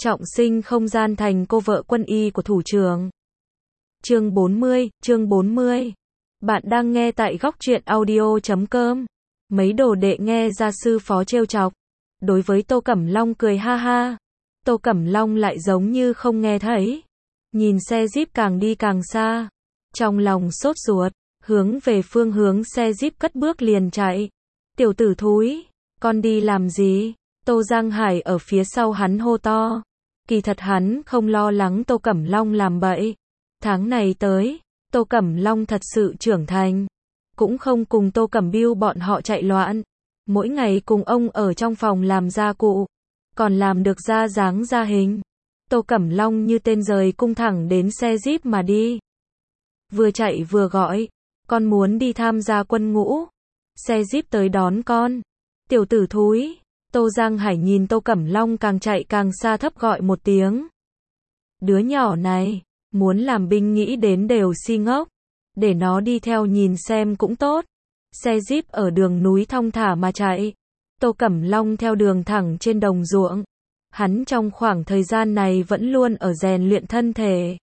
trọng sinh không gian thành cô vợ quân y của thủ trưởng. Chương 40. Bạn đang nghe tại góc truyện audio.com. Mấy đồ đệ nghe gia sư phó trêu chọc. Đối với Tô Cẩm Long cười ha ha. Tô Cẩm Long lại giống như không nghe thấy. Nhìn xe Jeep càng đi càng xa. Trong lòng sốt ruột, hướng về phương hướng xe Jeep cất bước liền chạy. Tiểu tử thúi, con đi làm gì? Tô Giang Hải ở phía sau hắn hô to. Kỳ thật hắn không lo lắng Tô Cẩm Long làm bậy. Tháng này tới, Tô Cẩm Long thật sự trưởng thành. Cũng không cùng Tô Cẩm Biêu bọn họ chạy loạn. Mỗi ngày cùng ông ở trong phòng làm gia cụ. Còn làm được ra dáng ra hình. Tô Cẩm Long như tên rời cung thẳng đến xe Jeep mà đi. Vừa chạy vừa gọi. Con muốn đi tham gia quân ngũ. Xe Jeep tới đón con. Tiểu tử thúi. Tô Giang Hải nhìn Tô Cẩm Long càng chạy càng xa thấp gọi một tiếng. Đứa nhỏ này, muốn làm binh nghĩ đến đều si ngốc. Để nó đi theo nhìn xem cũng tốt. Xe Jeep ở đường núi thong thả mà chạy. Tô Cẩm Long theo đường thẳng trên đồng ruộng. Hắn trong khoảng thời gian này vẫn luôn ở rèn luyện thân thể.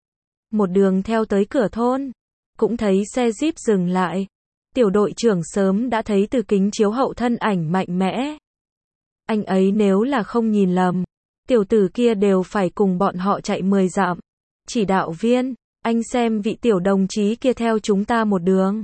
Một đường theo tới cửa thôn. Cũng thấy xe Jeep dừng lại. Tiểu đội trưởng sớm đã thấy từ kính chiếu hậu thân ảnh mạnh mẽ. Anh ấy nếu là không nhìn lầm, tiểu tử kia đều phải cùng bọn họ chạy 10 dặm. Chỉ đạo viên, anh xem vị tiểu đồng chí kia theo chúng ta một đường.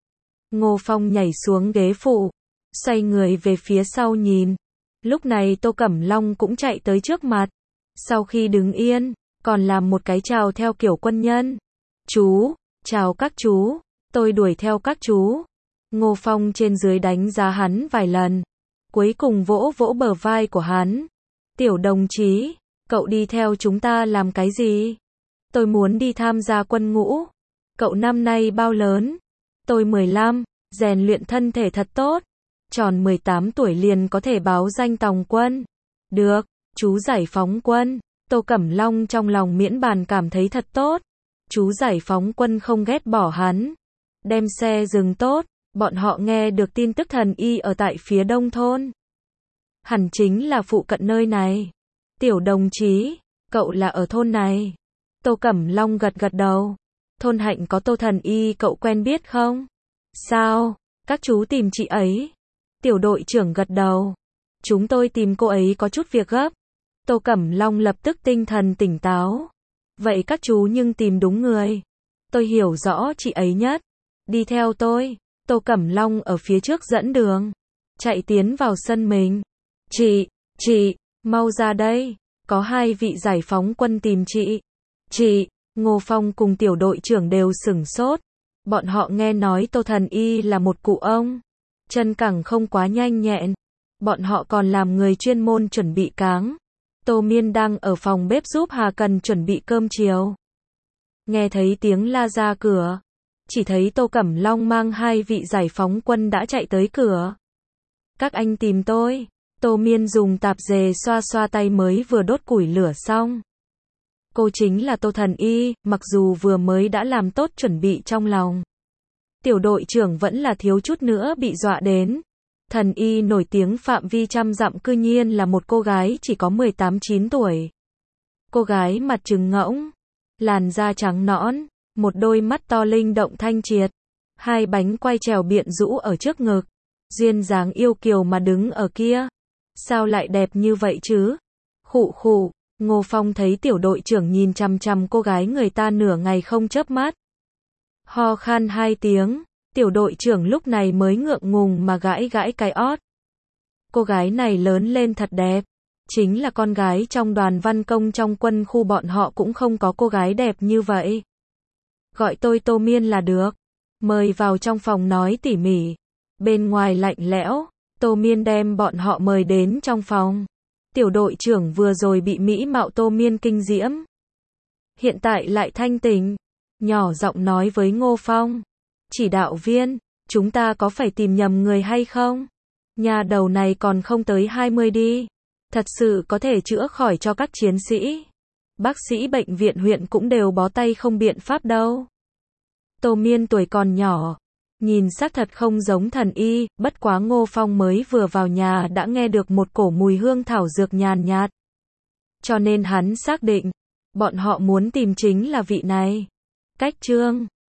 Ngô Phong nhảy xuống ghế phụ, xoay người về phía sau nhìn. Lúc này Tô Cẩm Long cũng chạy tới trước mặt. Sau khi đứng yên, còn làm một cái chào theo kiểu quân nhân. Chú, chào các chú, tôi đuổi theo các chú. Ngô Phong trên dưới đánh giá hắn vài lần. Cuối cùng vỗ vỗ bờ vai của hắn. Tiểu đồng chí, cậu đi theo chúng ta làm cái gì? Tôi muốn đi tham gia quân ngũ. Cậu năm nay bao lớn? Tôi 15, rèn luyện thân thể thật tốt. Tròn 18 tuổi liền có thể báo danh tòng quân. Được, chú giải phóng quân. Tô Cẩm Long trong lòng miễn bàn cảm thấy thật tốt. Chú giải phóng quân không ghét bỏ hắn. Đem xe dừng tốt. Bọn họ nghe được tin tức thần y ở tại phía đông thôn. Hẳn chính là phụ cận nơi này. Tiểu đồng chí, cậu là ở thôn này. Tô Cẩm Long gật gật đầu. Thôn Hạnh có Tô thần y cậu quen biết không? Sao, các chú tìm chị ấy? Tiểu đội trưởng gật đầu. Chúng tôi tìm cô ấy có chút việc gấp. Tô Cẩm Long lập tức tinh thần tỉnh táo. Vậy các chú nhưng tìm đúng người. Tôi hiểu rõ chị ấy nhất. Đi theo tôi. Tô Cẩm Long ở phía trước dẫn đường. Chạy tiến vào sân mình. Chị, mau ra đây. Có 2 vị giải phóng quân tìm chị. Chị, Ngô Phong cùng tiểu đội trưởng đều sửng sốt. Bọn họ nghe nói Tô thần y là một cụ ông. Chân cẳng không quá nhanh nhẹn. Bọn họ còn làm người chuyên môn chuẩn bị cáng. Tô Miên đang ở phòng bếp giúp Hà Cần chuẩn bị cơm chiều. Nghe thấy tiếng la ra cửa. Chỉ thấy Tô Cẩm Long mang 2 vị giải phóng quân đã chạy tới cửa. Các anh tìm tôi. Tô Miên dùng tạp dề xoa xoa tay mới vừa đốt củi lửa xong. Cô chính là Tô thần y, mặc dù vừa mới đã làm tốt chuẩn bị trong lòng. Tiểu đội trưởng vẫn là thiếu chút nữa bị dọa đến. Thần y nổi tiếng phạm vi trăm dặm cư nhiên là một cô gái chỉ có 18-9 tuổi. Cô gái mặt trừng ngỗng, làn da trắng nõn, một đôi mắt to linh động thanh triệt, 2 bánh quai trèo biện rũ ở trước ngực, duyên dáng yêu kiều mà đứng ở kia. Sao lại đẹp như vậy chứ? Khụ khụ, Ngô Phong thấy tiểu đội trưởng nhìn chằm chằm cô gái người ta nửa ngày không chớp mắt. Ho khan 2 tiếng, tiểu đội trưởng lúc này mới ngượng ngùng mà gãi gãi cái ót. Cô gái này lớn lên thật đẹp, chính là con gái trong đoàn văn công trong quân khu bọn họ cũng không có cô gái đẹp như vậy. Gọi tôi Tô Miên là được. Mời vào trong phòng nói tỉ mỉ. Bên ngoài lạnh lẽo, Tô Miên đem bọn họ mời đến trong phòng. Tiểu đội trưởng vừa rồi bị mỹ mạo Tô Miên kinh diễm. Hiện tại lại thanh tỉnh. Nhỏ giọng nói với Ngô Phong. Chỉ đạo viên, chúng ta có phải tìm nhầm người hay không? Nhà đầu này còn không tới 20 đi. Thật sự có thể chữa khỏi cho các chiến sĩ. Bác sĩ bệnh viện huyện cũng đều bó tay không biện pháp đâu. Tô Miên tuổi còn nhỏ, nhìn xác thật không giống thần y, bất quá Ngô Phong mới vừa vào nhà đã nghe được một cổ mùi hương thảo dược nhàn nhạt. Cho nên hắn xác định, bọn họ muốn tìm chính là vị này. Cách chương